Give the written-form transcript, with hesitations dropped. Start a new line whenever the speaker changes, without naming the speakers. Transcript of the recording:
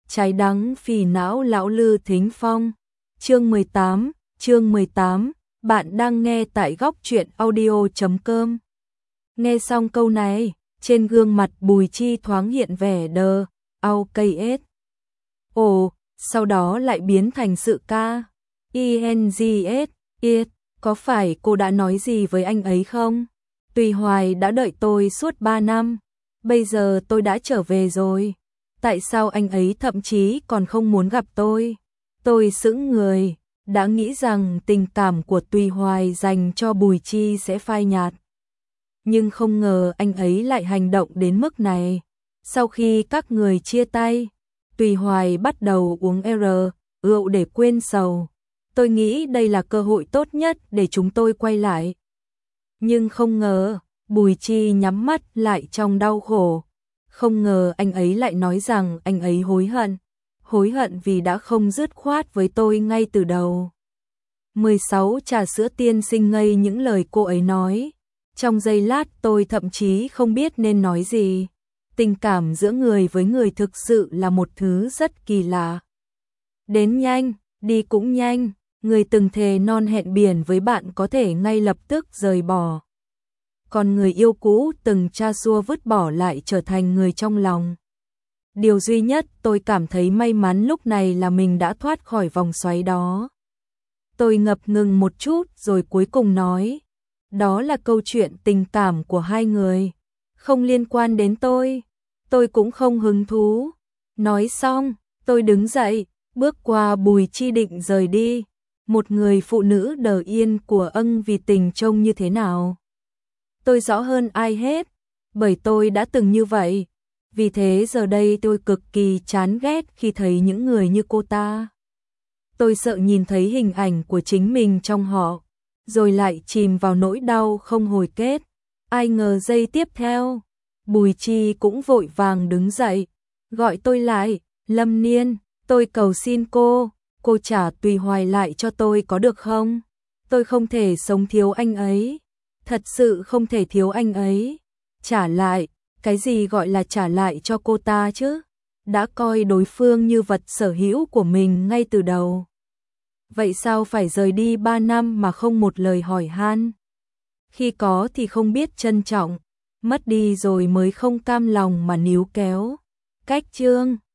Trái đắng phì não lão Lư Thính Phong. Chương 18, bạn đang nghe tại góc truyện audio.com. Nghe xong câu này, trên gương mặt Bùi Chi thoáng hiện vẻ đờ, AUKS. Ồ, sau đó lại biến thành sự ca. INGS, có phải cô đã nói gì với anh ấy không? Tùy Hoài đã đợi tôi suốt 3 năm, bây giờ tôi đã trở về rồi. Tại sao anh ấy thậm chí còn không muốn gặp tôi? Tôi sững người, đã nghĩ rằng tình cảm của Tùy Hoài dành cho Bùi Chi sẽ phai nhạt. Nhưng không ngờ anh ấy lại hành động đến mức này. Sau khi các người chia tay, Tùy Hoài bắt đầu uống rượu để quên sầu. Tôi nghĩ đây là cơ hội tốt nhất để chúng tôi quay lại. Nhưng không ngờ, Bùi Chi nhắm mắt lại trong đau khổ. Không ngờ anh ấy lại nói rằng anh ấy hối hận vì đã không dứt khoát với tôi ngay từ đầu. 16 Trà sữa tiên sinh ngây những lời cô ấy nói. Trong giây lát tôi thậm chí không biết nên nói gì. Tình cảm giữa người với người thực sự là một thứ rất kỳ lạ. Đến nhanh, đi cũng nhanh, người từng thề non hẹn biển với bạn có thể ngay lập tức rời bỏ. Còn người yêu cũ từng tra xua vứt bỏ lại trở thành người trong lòng. Điều duy nhất tôi cảm thấy may mắn lúc này là mình đã thoát khỏi vòng xoáy đó. Tôi ngập ngừng một chút rồi cuối cùng nói, đó là câu chuyện tình cảm của hai người, không liên quan đến tôi cũng không hứng thú. Nói xong, tôi đứng dậy, bước qua Bùi Chi định rời đi. Một người phụ nữ đờ yên của ân vì tình trông như thế nào? Tôi rõ hơn ai hết, bởi tôi đã từng như vậy. Vì thế giờ đây tôi cực kỳ chán ghét khi thấy những người như cô ta. Tôi sợ nhìn thấy hình ảnh của chính mình trong họ, rồi lại chìm vào nỗi đau không hồi kết. Ai ngờ giây tiếp theo, Bùi Chi cũng vội vàng đứng dậy, gọi tôi lại, Lâm Niên, tôi cầu xin cô trả Tùy Hoài lại cho tôi có được không? Tôi không thể sống thiếu anh ấy, thật sự không thể thiếu anh ấy. Trả lại, cái gì gọi là trả lại cho cô ta chứ? Đã coi đối phương như vật sở hữu của mình ngay từ đầu. Vậy sao phải rời đi 3 năm mà không một lời hỏi han? Khi có thì không biết trân trọng, mất đi rồi mới không cam lòng mà níu kéo. Cách chương